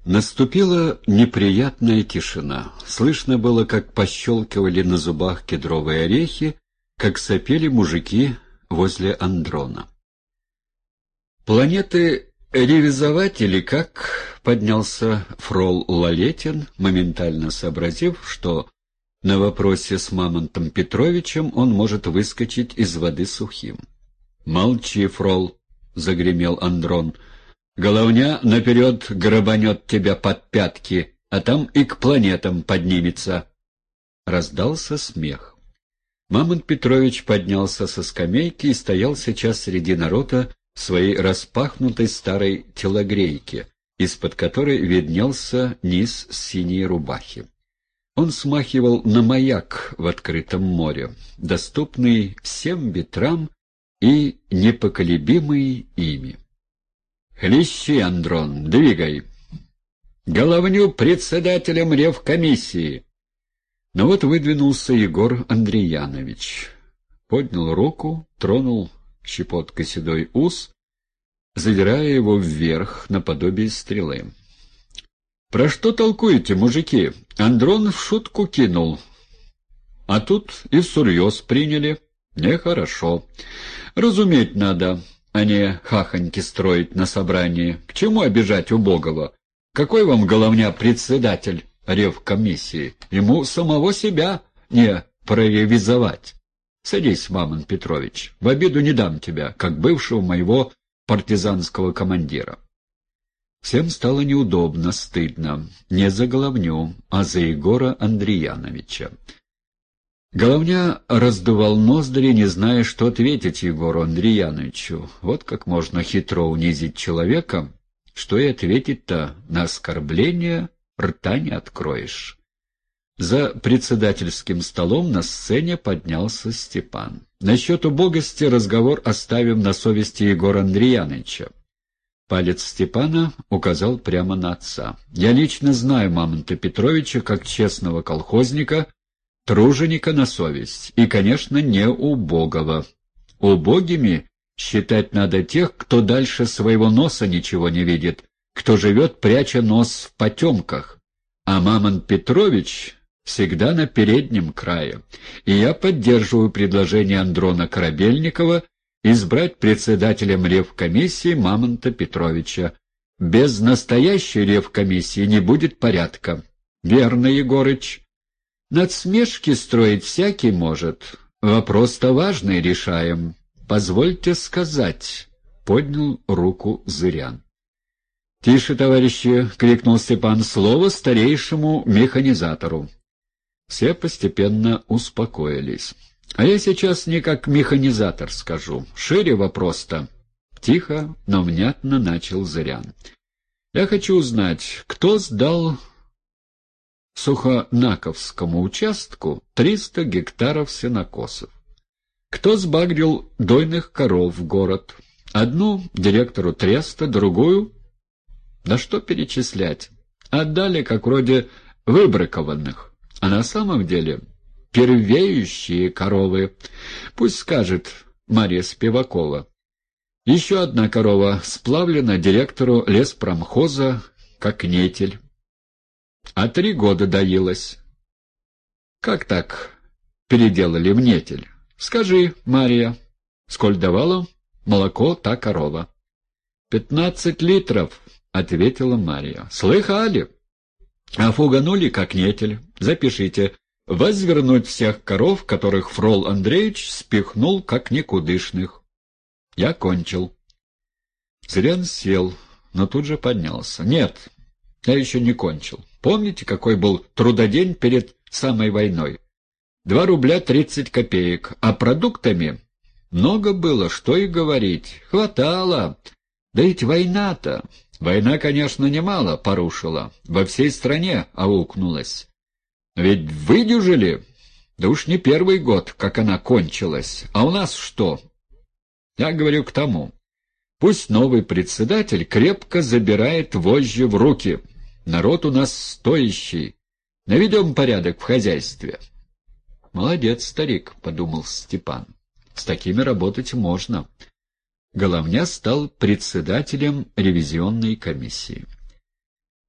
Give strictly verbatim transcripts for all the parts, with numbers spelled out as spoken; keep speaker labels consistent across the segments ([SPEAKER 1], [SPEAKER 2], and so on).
[SPEAKER 1] Наступила неприятная тишина. Слышно было, как пощелкивали на зубах кедровые орехи, как сопели мужики возле Андрона. «Планеты ревизовать или как?» — поднялся фрол Лалетин, моментально сообразив, что на вопросе с Мамонтом Петровичем он может выскочить из воды сухим. «Молчи, фрол!» — загремел Андрон. «Головня наперед грабанет тебя под пятки, а там и к планетам поднимется!» Раздался смех. Мамонт Петрович поднялся со скамейки и стоял сейчас среди народа в своей распахнутой старой телогрейке, из-под которой виднелся низ синей рубахи. Он смахивал на маяк в открытом море, доступный всем ветрам и непоколебимый ими. «Хлещи, Андрон, двигай! Головню председателем ревкомиссии!» Но вот выдвинулся Егор Андриянович. Поднял руку, тронул щепоткой седой ус, задирая его вверх наподобие стрелы. «Про что толкуете, мужики? Андрон в шутку кинул. А тут и всерьез приняли. Нехорошо. Разуметь надо, а не хахоньки строить на собрании. К чему обижать убогого? Какой вам головня председатель ревкомиссии? Ему самого себя не проревизовать. Садись, Мамонт Петрович, в обиду не дам тебя, как бывшего моего партизанского командира». Всем стало неудобно, стыдно. Не за головню, а за Егора Андрияновича. Головня раздувал ноздри, не зная, что ответить Егору Андрияновичу. Вот как можно хитро унизить человека, что и ответить-то на оскорбление рта не откроешь. За председательским столом на сцене поднялся Степан. Насчет убогости разговор оставим на совести Егора Андрияновича. Палец Степана указал прямо на отца. «Я лично знаю Мамонта Петровича как честного колхозника, труженика на совесть, и, конечно, не убогого. Убогими считать надо тех, кто дальше своего носа ничего не видит, кто живет, пряча нос в потемках. А Мамонт Петрович всегда на переднем крае, и я поддерживаю предложение Андрона Корабельникова избрать председателем ревкомиссии Мамонта Петровича. Без настоящей ревкомиссии не будет порядка. Верно, Егорыч. Надсмешки строить всякий может. Вопрос-то важный решаем. Позвольте сказать, — поднял руку Зырян. — Тише, товарищи, — крикнул Степан, — слово старейшему механизатору. Все постепенно успокоились. А я сейчас не как механизатор скажу. Шире вопрос-то. Тихо, но внятно начал Зырян. Я хочу узнать, кто сдал Сухонаковскому участку триста гектаров сенокосов? Кто сбагрил дойных коров в город? Одну директору треста, другую... Да что перечислять? Отдали, как вроде выбракованных. А на самом деле... первеющие коровы. Пусть скажет Марья Спивакова. Еще одна корова сплавлена директору леспромхоза как нетель. А три года доилась. Как так переделали в нетель? Скажи, Марья, сколь давала молоко та корова? Пятнадцать литров, ответила Марья. Слыхали? А фуганули как нетель. Запишите. Возвернуть всех коров, которых Фрол Андреевич спихнул как никудышных. Я кончил. Зырян сел, но тут же поднялся. Нет, я еще не кончил. Помните, какой был трудодень перед самой войной? Два рубля тридцать копеек, а продуктами много было, что и говорить. Хватало. Да ведь война-то... Война, конечно, немало порушила. Во всей стране аукнулась. Ведь выдюжили? Да уж не первый год, как она кончилась. А у нас что? Я говорю к тому. Пусть новый председатель крепко забирает вожжи в руки. Народ у нас стоящий. Наведем порядок в хозяйстве. Молодец, старик, — подумал Степан. С такими работать можно. Головня стал председателем ревизионной комиссии.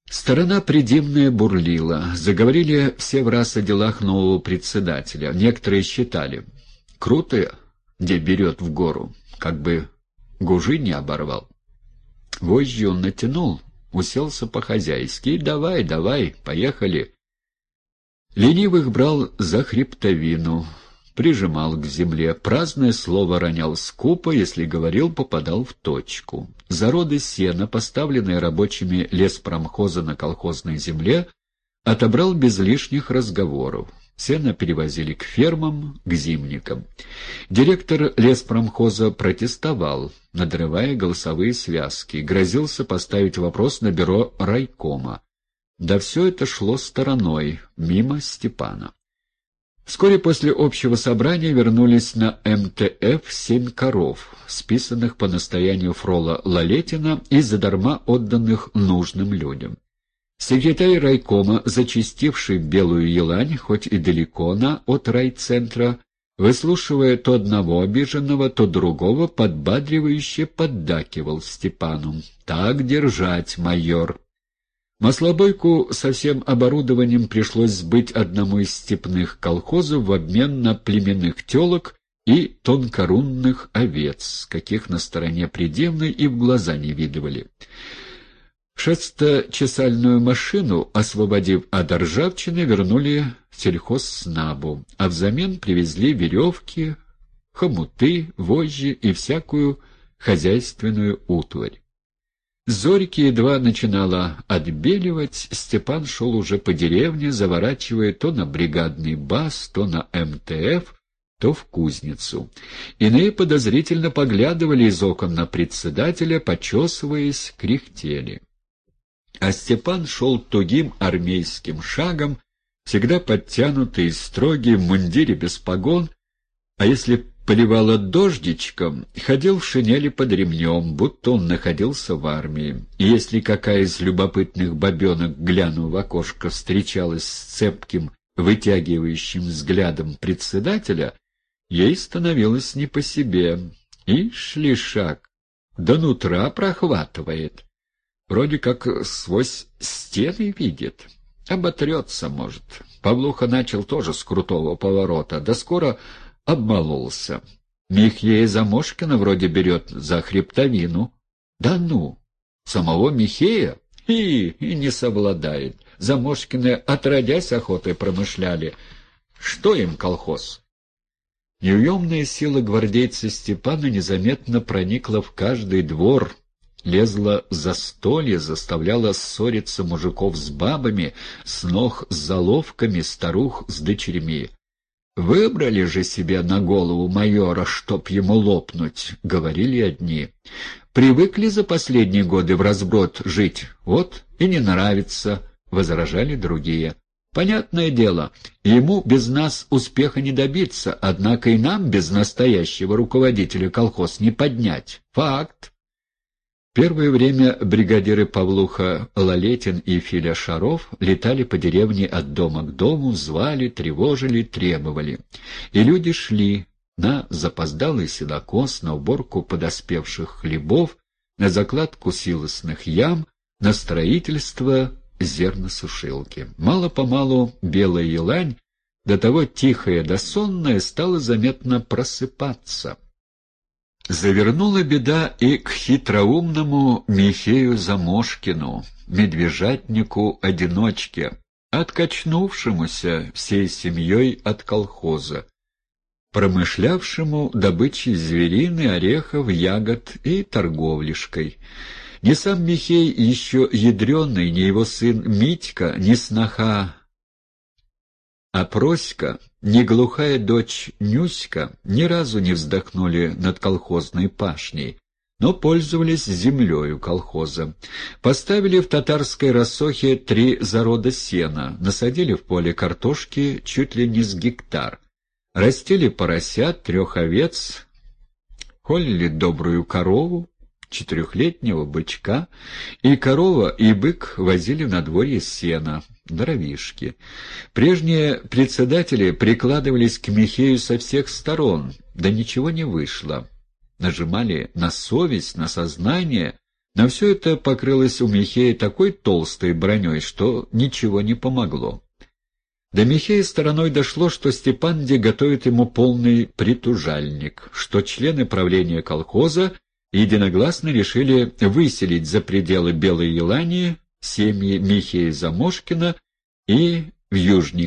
[SPEAKER 1] Сторона придимная бурлила. Заговорили все враз о делах нового председателя. Некоторые считали: круто, где берет в гору, как бы гужи не оборвал. Вожжи он натянул, уселся по-хозяйски. И давай, давай, поехали. Ленивых брал за хребтовину, прижимал к земле. Праздное слово ронял скупо, если говорил, попадал в точку. Зароды сена, поставленные рабочими леспромхоза на колхозной земле, отобрал без лишних разговоров. Сено перевозили к фермам, к зимникам. Директор леспромхоза протестовал, надрывая голосовые связки, грозился поставить вопрос на бюро райкома. Да все это шло стороной, мимо Степана. Вскоре после общего собрания вернулись на эм тэ эф семь коров, списанных по настоянию фрола Лалетина и задарма отданных нужным людям. Секретарь райкома, зачастивший Белую Елань, хоть и далеко на от райцентра, выслушивая то одного обиженного, то другого, подбадривающе поддакивал Степану. «Так держать, майор!» Маслобойку со всем оборудованием пришлось сбыть одному из степных колхозов в обмен на племенных телок и тонкорунных овец, каких на стороне придивной и в глаза не видывали. Шесточесальную машину, освободив от ржавчины, вернули в сельхозснабу, а взамен привезли веревки, хомуты, вожжи и всякую хозяйственную утварь. Зорьки едва начинала отбеливать, Степан шел уже по деревне, заворачивая то на бригадный бас, то на эм тэ эф, то в кузницу. Иные подозрительно поглядывали из окон на председателя, почесываясь, кряхтели. А Степан шел тугим армейским шагом, всегда подтянутый и строгий, в мундире без погон, а если поливало дождичком, ходил в шинели под ремнем, будто он находился в армии. И если какая из любопытных бабенок, глянув в окошко, встречалась с цепким, вытягивающим взглядом председателя, ей становилось не по себе. Ишь ли шаг, до нутра прохватывает. Вроде как сквозь стены видит. Оботрется, может. Павлуха начал тоже с крутого поворота, да скоро обмололся. Михея Замошкина вроде берет за хребтовину. Да ну! Самого Михея? И, и не совладает. Замошкины отродясь охотой промышляли. Что им колхоз? Неуемная сила гвардейца Степана незаметно проникла в каждый двор, лезла за столье, заставляла ссориться мужиков с бабами, снох с заловками, старух с дочерьми. «Выбрали же себе на голову майора, чтоб ему лопнуть», — говорили одни. «Привыкли за последние годы в разброд жить, вот и не нравится», — возражали другие. «Понятное дело, ему без нас успеха не добиться, однако и нам без настоящего руководителя колхоз не поднять. Факт». Первое время бригадиры Павлуха Лалетин и Филя Шаров летали по деревне от дома к дому, звали, тревожили, требовали. И люди шли на запоздалый сенокос, на уборку подоспевших хлебов, на закладку силосных ям, на строительство зерносушилки. Мало-помалу Белая Елань, до того тихая да сонная, стала заметно просыпаться. Завернула беда и к хитроумному Михею Замошкину, медвежатнику-одиночке, откачнувшемуся всей семьей от колхоза, промышлявшему добычей зверины, орехов, ягод и торговлишкой. Ни сам Михей еще ядреный, ни его сын Митька, ни сноха Опроська, ни глухая дочь Нюська ни разу не вздохнули над колхозной пашней, но пользовались землею колхоза. Поставили в татарской рассохе три зарода сена, насадили в поле картошки чуть ли не с гектар, растили поросят, трех овец, холили добрую корову, четырехлетнего бычка, и корова, и бык возили на дворе сена, дровишки. Прежние председатели прикладывались к Михею со всех сторон, да ничего не вышло. Нажимали на совесть, на сознание, Но все это покрылось у Михея такой толстой броней, что ничего не помогло. До Михея стороной дошло, что Степанди готовит ему полный притужальник, что члены правления колхоза единогласно решили выселить за пределы Белой Елании семьи Михея Замошкина и в Южник